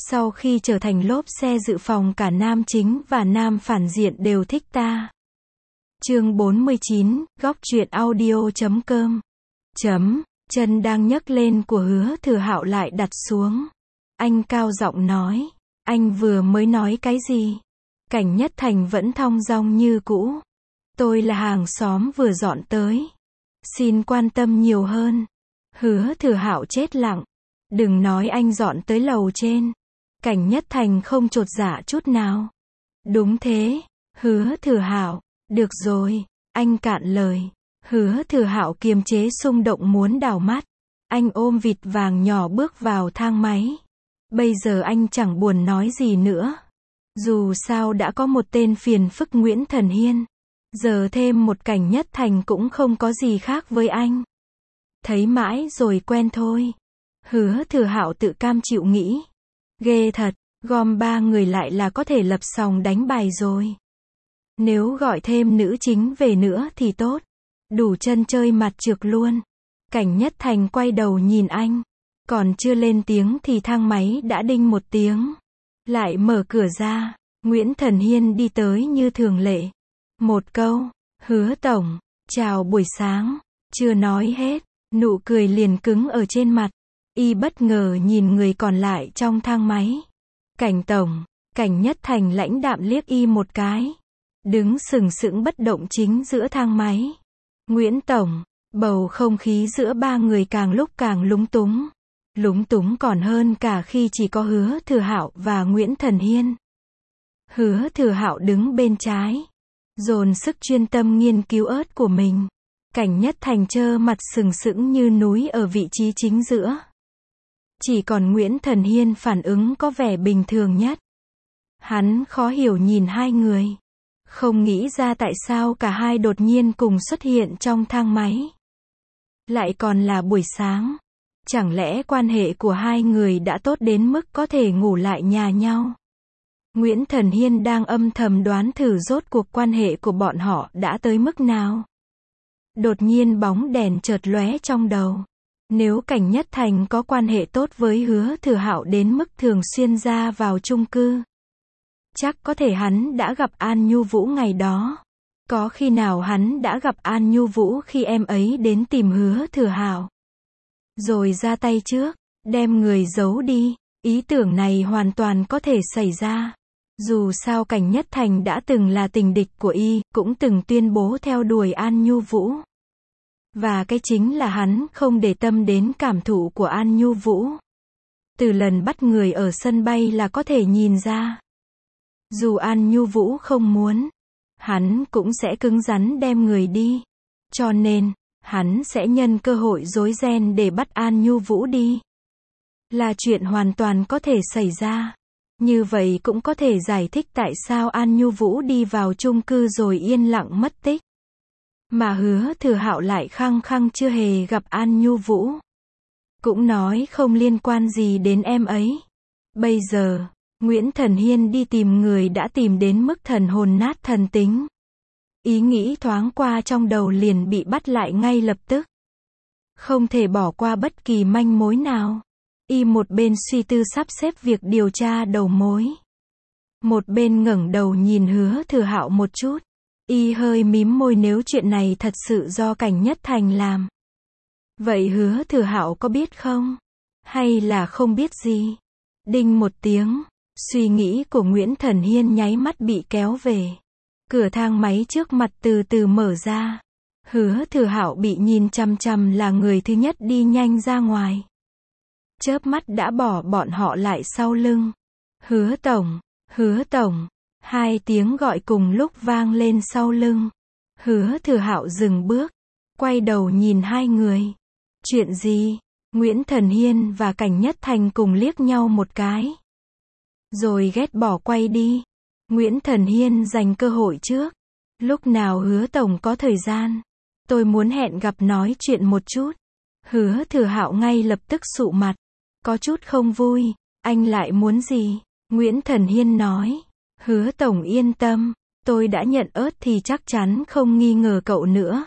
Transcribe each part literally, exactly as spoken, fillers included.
Sau khi trở thành lốp xe dự phòng cả nam chính và nam phản diện đều thích ta. Chương bốn mươi chín, góc truyện audio chấm com. Chấm, chân đang nhấc lên của Hứa Thừa Hạo lại đặt xuống. Anh cao giọng nói, anh vừa mới nói cái gì? Cảnh Nhất Thành vẫn thong dong như cũ. Tôi là hàng xóm vừa dọn tới. Xin quan tâm nhiều hơn. Hứa Thừa Hạo chết lặng. Đừng nói anh dọn tới lầu trên. Cảnh Nhất Thành không chột dạ chút nào. Đúng thế, Hứa Thừa Hạo, được rồi, anh cạn lời. Hứa Thừa Hạo kiềm chế xung động muốn đảo mắt. Anh ôm vịt vàng nhỏ bước vào thang máy. Bây giờ anh chẳng buồn nói gì nữa. Dù sao đã có một tên phiền phức Nguyễn Thần Hiên. Giờ thêm một Cảnh Nhất Thành cũng không có gì khác với anh. Thấy mãi rồi quen thôi. Hứa Thừa Hạo tự cam chịu nghĩ. Ghê thật, gom ba người lại là có thể lập sòng đánh bài rồi. Nếu gọi thêm nữ chính về nữa thì tốt. Đủ chân chơi mặt trược luôn. Cảnh Nhất Thành quay đầu nhìn anh. Còn chưa lên tiếng thì thang máy đã đinh một tiếng. Lại mở cửa ra. Nguyễn Thần Hiên đi tới như thường lệ. Một câu, Hứa tổng, chào buổi sáng. Chưa nói hết, nụ cười liền cứng ở trên mặt. Y bất ngờ nhìn người còn lại trong thang máy. Cảnh tổng, Cảnh Nhất Thành lãnh đạm liếc y một cái. Đứng sừng sững bất động chính giữa thang máy. Nguyễn tổng, bầu không khí giữa ba người càng lúc càng lúng túng. Lúng túng còn hơn cả khi chỉ có Hứa Thừa Hạo và Nguyễn Thần Hiên. Hứa Thừa Hạo đứng bên trái, dồn sức chuyên tâm nghiên cứu ớt của mình. Cảnh Nhất Thành trơ mặt sừng sững như núi ở vị trí chính giữa. Chỉ còn Nguyễn Thần Hiên phản ứng có vẻ bình thường nhất. Hắn khó hiểu nhìn hai người. Không nghĩ ra tại sao cả hai đột nhiên cùng xuất hiện trong thang máy. Lại còn là buổi sáng. Chẳng lẽ quan hệ của hai người đã tốt đến mức có thể ngủ lại nhà nhau? Nguyễn Thần Hiên đang âm thầm đoán thử rốt cuộc quan hệ của bọn họ đã tới mức nào. Đột nhiên bóng đèn chợt lóe trong đầu. Nếu Cảnh Nhất Thành có quan hệ tốt với Hứa Thừa Hạo đến mức thường xuyên ra vào chung cư, chắc có thể hắn đã gặp An Nhu Vũ ngày đó. Có khi nào hắn đã gặp An Nhu Vũ khi em ấy đến tìm Hứa Thừa Hạo, rồi ra tay trước, đem người giấu đi. Ý tưởng này hoàn toàn có thể xảy ra. Dù sao Cảnh Nhất Thành đã từng là tình địch của y, cũng từng tuyên bố theo đuổi An Nhu Vũ. Và cái chính là hắn không để tâm đến cảm thụ của An Nhu Vũ. Từ lần bắt người ở sân bay là có thể nhìn ra. Dù An Nhu Vũ không muốn, hắn cũng sẽ cứng rắn đem người đi. Cho nên, hắn sẽ nhân cơ hội rối ren để bắt An Nhu Vũ đi. Là chuyện hoàn toàn có thể xảy ra. Như vậy cũng có thể giải thích tại sao An Nhu Vũ đi vào chung cư rồi yên lặng mất tích. Mà Hứa Thừa Hạo lại khăng khăng chưa hề gặp An Nhu Vũ. Cũng nói không liên quan gì đến em ấy. Bây giờ, Nguyễn Thần Hiên đi tìm người đã tìm đến mức thần hồn nát thần tính. Ý nghĩ thoáng qua trong đầu liền bị bắt lại ngay lập tức. Không thể bỏ qua bất kỳ manh mối nào. Y một bên suy tư sắp xếp việc điều tra đầu mối. Một bên ngẩng đầu nhìn Hứa Thừa Hạo một chút. Y hơi mím môi, nếu chuyện này thật sự do Cảnh Nhất Thành làm. Vậy Hứa Thừa Hạo có biết không? Hay là không biết gì? Đinh một tiếng. Suy nghĩ của Nguyễn Thần Hiên nháy mắt bị kéo về. Cửa thang máy trước mặt từ từ mở ra. Hứa Thừa Hạo bị nhìn chằm chằm là người thứ nhất đi nhanh ra ngoài. Chớp mắt đã bỏ bọn họ lại sau lưng. Hứa tổng, Hứa tổng. Hai tiếng gọi cùng lúc vang lên sau lưng. Hứa Thừa Hạo dừng bước, quay đầu nhìn hai người. Chuyện gì? Nguyễn Thần Hiên và Cảnh Nhất Thành cùng liếc nhau một cái. Rồi ghét bỏ quay đi. Nguyễn Thần Hiên dành cơ hội trước. Lúc nào Hứa tổng có thời gian, tôi muốn hẹn gặp nói chuyện một chút. Hứa Thừa Hạo ngay lập tức sụ mặt. Có chút không vui. Anh lại muốn gì? Nguyễn Thần Hiên nói. Hứa tổng yên tâm. Tôi đã nhận ớt thì chắc chắn không nghi ngờ cậu nữa.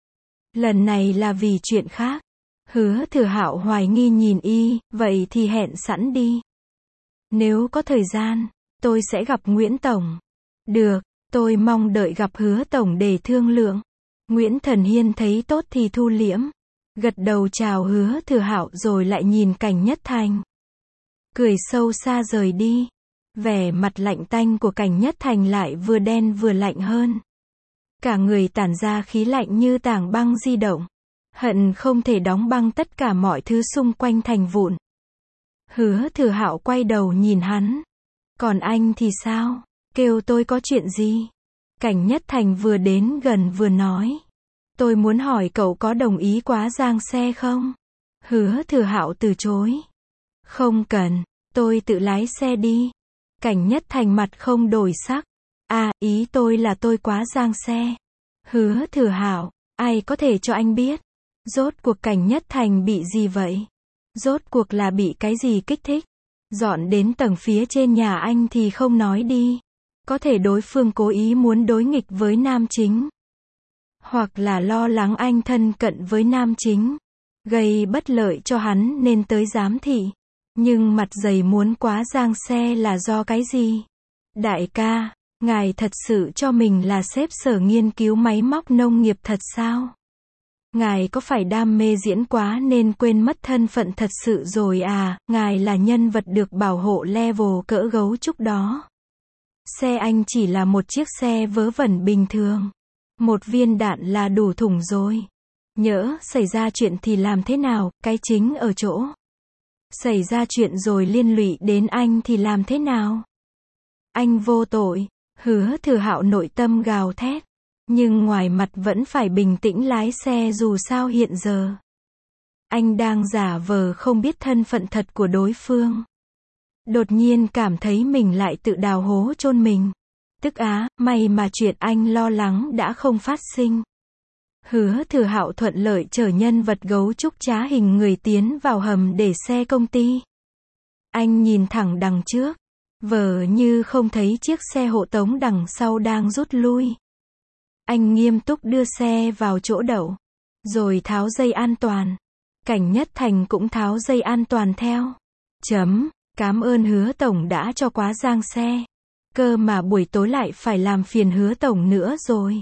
Lần này là vì chuyện khác. Hứa Thừa Hạo hoài nghi nhìn y. Vậy thì hẹn sẵn đi. Nếu có thời gian, tôi sẽ gặp Nguyễn Tổng. Được, tôi mong đợi gặp Hứa Tổng để thương lượng. Nguyễn Thần Hiên thấy tốt thì thu liễm. Gật đầu chào Hứa Thừa Hạo rồi lại nhìn Cảnh Nhất Thành. Cười sâu xa rời đi. Vẻ mặt lạnh tanh của Cảnh Nhất Thành lại vừa đen vừa lạnh hơn. Cả người tản ra khí lạnh như tảng băng di động. Hận không thể đóng băng tất cả mọi thứ xung quanh thành vụn. Hứa Thừa Hạo quay đầu nhìn hắn. Còn anh thì sao? Kêu tôi có chuyện gì? Cảnh Nhất Thành vừa đến gần vừa nói. Tôi muốn hỏi cậu có đồng ý quá giang xe không? Hứa Thừa Hạo từ chối. Không cần, tôi tự lái xe đi. Cảnh Nhất Thành mặt không đổi sắc. À, ý tôi là tôi quá giang xe. Hứa Thừa Hạo, ai có thể cho anh biết? Rốt cuộc Cảnh Nhất Thành bị gì vậy? Rốt cuộc là bị cái gì kích thích? Dọn đến tầng phía trên nhà anh thì không nói đi. Có thể đối phương cố ý muốn đối nghịch với nam chính. Hoặc là lo lắng anh thân cận với nam chính. Gây bất lợi cho hắn nên tới giám thị. Nhưng mặt dày muốn quá giang xe là do cái gì? Đại ca, ngài thật sự cho mình là sếp sở nghiên cứu máy móc nông nghiệp thật sao? Ngài có phải đam mê diễn quá nên quên mất thân phận thật sự rồi à? Ngài là nhân vật được bảo hộ level cỡ gấu trúc đó. Xe anh chỉ là một chiếc xe vớ vẩn bình thường. Một viên đạn là đủ thủng rồi. Nhỡ xảy ra chuyện thì làm thế nào? Cái chính ở chỗ. Xảy ra chuyện rồi liên lụy đến anh thì làm thế nào? Anh vô tội. Hứa Thừa Hạo nội tâm gào thét. Nhưng ngoài mặt vẫn phải bình tĩnh lái xe dù sao hiện giờ. Anh đang giả vờ không biết thân phận thật của đối phương. Đột nhiên cảm thấy mình lại tự đào hố chôn mình. Tức á, may mà chuyện anh lo lắng đã không phát sinh. Hứa Thừa Hạo thuận lợi chở nhân vật gấu trúc trá hình người tiến vào hầm để xe công ty. Anh nhìn thẳng đằng trước. Vờ như không thấy chiếc xe hộ tống đằng sau đang rút lui. Anh nghiêm túc đưa xe vào chỗ đậu. Rồi tháo dây an toàn. Cảnh Nhất Thành cũng tháo dây an toàn theo. Chấm. Cám ơn Hứa Tổng đã cho quá giang xe. Cơ mà buổi tối lại phải làm phiền Hứa Tổng nữa rồi.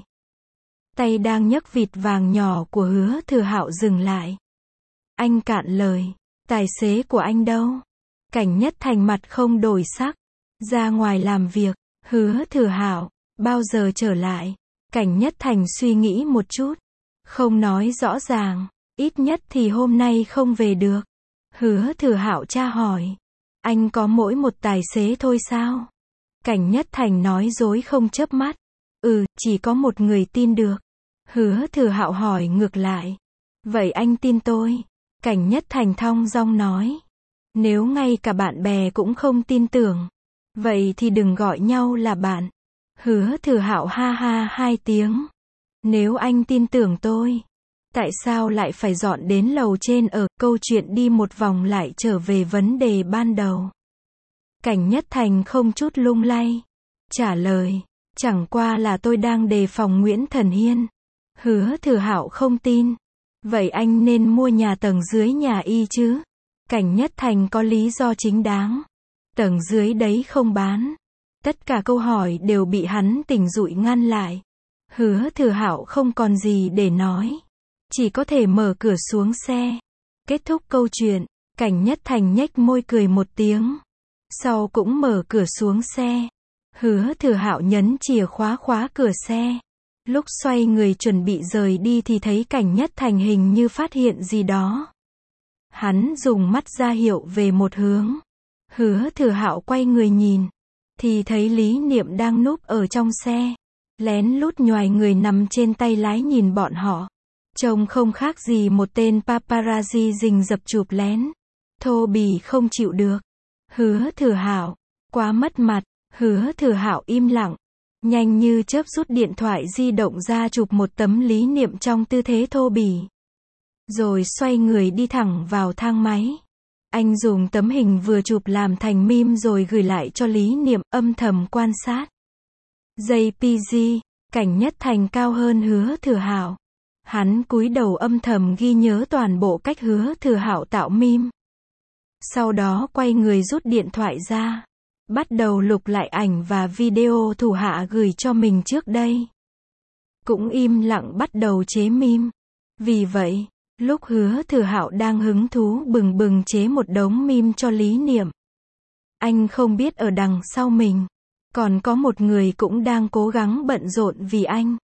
Tay đang nhấc vịt vàng nhỏ của Hứa Thừa Hạo dừng lại. Anh cạn lời. Tài xế của anh đâu? Cảnh Nhất Thành mặt không đổi sắc. Ra ngoài làm việc. Hứa Thừa Hạo, bao giờ trở lại? Cảnh Nhất Thành suy nghĩ một chút. Không nói rõ ràng. Ít nhất thì hôm nay không về được. Hứa Thừa Hạo tra hỏi. Anh có mỗi một tài xế thôi sao? Cảnh Nhất Thành nói dối không chớp mắt. Ừ, chỉ có một người tin được. Hứa Thừa Hạo hỏi ngược lại. Vậy anh tin tôi? Cảnh Nhất Thành thong dong nói. Nếu ngay cả bạn bè cũng không tin tưởng, vậy thì đừng gọi nhau là bạn. Hứa Thừa Hạo ha ha hai tiếng. Nếu anh tin tưởng tôi, tại sao lại phải dọn đến lầu trên ở? Câu chuyện đi một vòng lại trở về vấn đề ban đầu. Cảnh Nhất Thành không chút lung lay. Trả lời. Chẳng qua là tôi đang đề phòng Nguyễn Thần Hiên. Hứa Thừa Hạo không tin. Vậy anh nên mua nhà tầng dưới nhà y chứ? Cảnh Nhất Thành có lý do chính đáng. Tầng dưới đấy không bán. Tất cả câu hỏi đều bị hắn tỉnh dụi ngăn lại. Hứa Thừa Hạo không còn gì để nói. Chỉ có thể mở cửa xuống xe. Kết thúc câu chuyện, Cảnh Nhất Thành nhếch môi cười một tiếng. Sau cũng mở cửa xuống xe. Hứa Thừa Hạo nhấn chìa khóa khóa cửa xe. Lúc xoay người chuẩn bị rời đi thì thấy Cảnh Nhất Thành hình như phát hiện gì đó. Hắn dùng mắt ra hiệu về một hướng. Hứa Thừa Hạo quay người nhìn. Thì thấy Lý Niệm đang núp ở trong xe. Lén lút nhoài người nằm trên tay lái nhìn bọn họ. Trông không khác gì một tên paparazzi rình rập chụp lén. Thô bỉ không chịu được. Hứa Thừa Hạo, quá mất mặt. Hứa Thừa Hạo im lặng. Nhanh như chớp rút điện thoại di động ra chụp một tấm Lý Niệm trong tư thế thô bỉ. Rồi xoay người đi thẳng vào thang máy. Anh dùng tấm hình vừa chụp làm thành meme rồi gửi lại cho Lý Niệm, âm thầm quan sát. gi pê giê, Cảnh Nhất Thành cao hơn Hứa Thừa Hạo. Hắn cúi đầu âm thầm ghi nhớ toàn bộ cách Hứa Thừa Hạo tạo meme. Sau đó quay người rút điện thoại ra. Bắt đầu lục lại ảnh và video thủ hạ gửi cho mình trước đây. Cũng im lặng bắt đầu chế meme. Vì vậy, lúc Hứa Thừa Hạo đang hứng thú bừng bừng chế một đống meme cho Lý Niệm, anh không biết ở đằng sau mình, còn có một người cũng đang cố gắng bận rộn vì anh.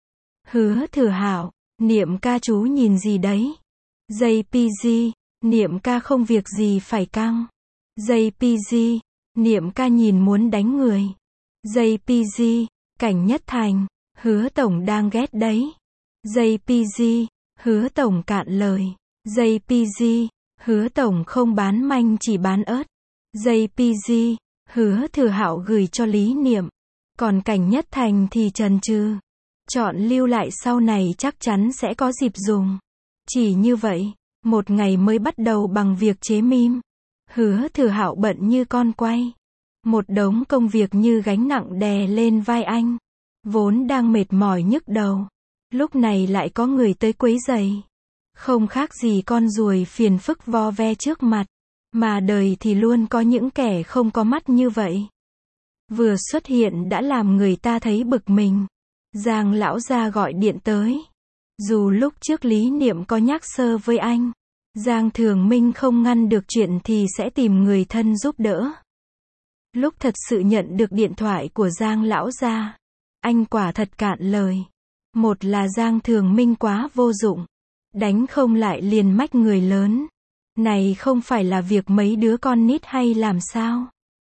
Hứa Thừa Hạo, Niệm ca chú nhìn gì đấy? gi pê giê, Niệm ca không việc gì phải căng. gi pê giê, Niệm ca nhìn muốn đánh người. gi pê giê, Cảnh Nhất Thành, Hứa tổng đang ghét đấy. gi pê giê, Hứa tổng cạn lời. gi pê giê, Hứa tổng không bán manh chỉ bán ớt. gi pê giê, Hứa Thừa Hạo gửi cho Lý Niệm. Còn Cảnh Nhất Thành thì chần chừ. Chọn lưu lại sau này chắc chắn sẽ có dịp dùng. Chỉ như vậy, một ngày mới bắt đầu bằng việc chế meme. Hứa Thừa Hạo bận như con quay. Một đống công việc như gánh nặng đè lên vai anh. Vốn đang mệt mỏi nhức đầu. Lúc này lại có người tới quấy rầy. Không khác gì con ruồi phiền phức vo ve trước mặt. Mà đời thì luôn có những kẻ không có mắt như vậy. Vừa xuất hiện đã làm người ta thấy bực mình. Giang lão gia gọi điện tới. Dù lúc trước Lý Niệm có nhắc sơ với anh, Giang Thường Minh không ngăn được chuyện thì sẽ tìm người thân giúp đỡ. Lúc thật sự nhận được điện thoại của Giang lão gia, anh quả thật cạn lời. Một là Giang Thường Minh quá vô dụng, đánh không lại liền mách người lớn. Này không phải là việc mấy đứa con nít hay làm sao?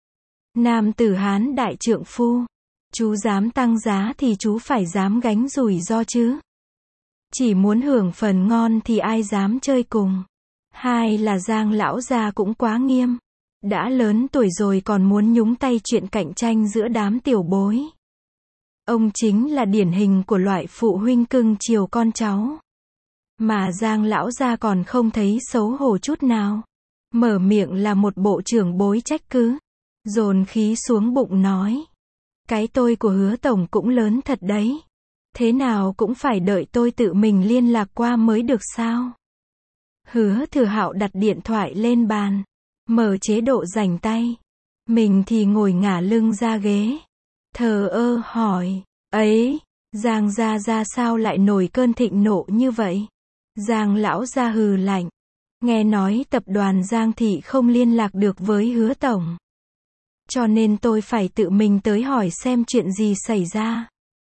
Nam tử Hán đại trượng phu, chú dám tăng giá thì chú phải dám gánh rủi ro chứ. Chỉ muốn hưởng phần ngon thì ai dám chơi cùng. Hai là Giang lão gia cũng quá nghiêm. Đã lớn tuổi rồi còn muốn nhúng tay chuyện cạnh tranh giữa đám tiểu bối. Ông chính là điển hình của loại phụ huynh cưng chiều con cháu. Mà Giang lão gia còn không thấy xấu hổ chút nào. Mở miệng là một bộ trưởng bối trách cứ. Dồn khí xuống bụng nói. Cái tôi của Hứa tổng cũng lớn thật đấy. Thế nào cũng phải đợi tôi tự mình liên lạc qua mới được sao? Hứa Thừa Hạo đặt điện thoại lên bàn. Mở chế độ rảnh tay. Mình thì ngồi ngả lưng ra ghế. Thờ ơ hỏi. Ấy, Giang gia gia sao lại nổi cơn thịnh nộ như vậy? Giang lão gia hừ lạnh. Nghe nói tập đoàn Giang thị không liên lạc được với Hứa tổng. Cho nên tôi phải tự mình tới hỏi xem chuyện gì xảy ra.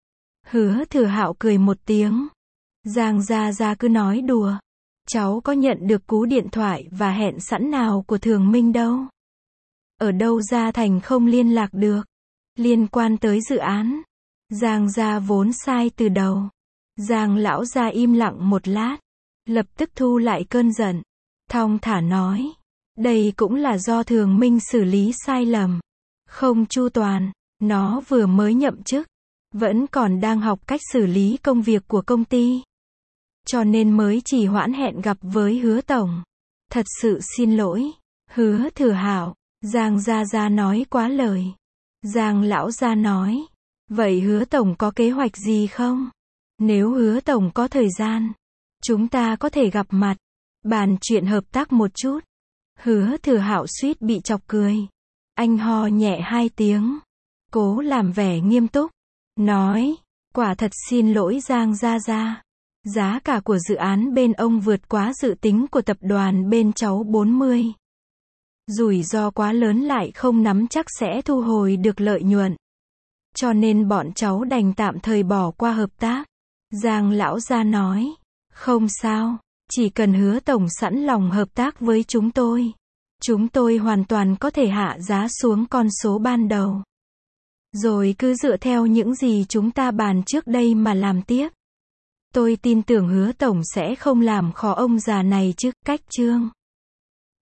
Hứa Thừa Hạo cười một tiếng. Giang gia gia cứ nói đùa. Cháu có nhận được cú điện thoại và hẹn sẵn nào của Thường Minh đâu. Ở đâu ra thành không liên lạc được. Liên quan tới dự án. Giang gia vốn sai từ đầu. Giang lão gia im lặng một lát. Lập tức thu lại cơn giận. Thong thả nói. Đây cũng là do Thường Minh xử lý sai lầm. Không chu toàn. Nó vừa mới nhậm chức. Vẫn còn đang học cách xử lý công việc của công ty. Cho nên mới chỉ hoãn hẹn gặp với Hứa tổng. Thật sự xin lỗi. Hứa Thừa Hạo. Giang gia gia nói quá lời. Giang lão gia nói. Vậy Hứa tổng có kế hoạch gì không? Nếu Hứa tổng có thời gian, chúng ta có thể gặp mặt, bàn chuyện hợp tác một chút. Hứa Thừa Hạo suýt bị chọc cười. Anh ho nhẹ hai tiếng. Cố làm vẻ nghiêm túc. Nói. Quả thật xin lỗi Giang gia gia. Giá cả của dự án bên ông vượt quá dự tính của tập đoàn bên cháu bốn mươi. Rủi ro quá lớn lại không nắm chắc sẽ thu hồi được lợi nhuận. Cho nên bọn cháu đành tạm thời bỏ qua hợp tác. Giang lão gia nói. Không sao, chỉ cần Hứa tổng sẵn lòng hợp tác với chúng tôi. Chúng tôi hoàn toàn có thể hạ giá xuống con số ban đầu. Rồi cứ dựa theo những gì chúng ta bàn trước đây mà làm tiếp. Tôi tin tưởng Hứa tổng sẽ không làm khó ông già này chứ. Cách chương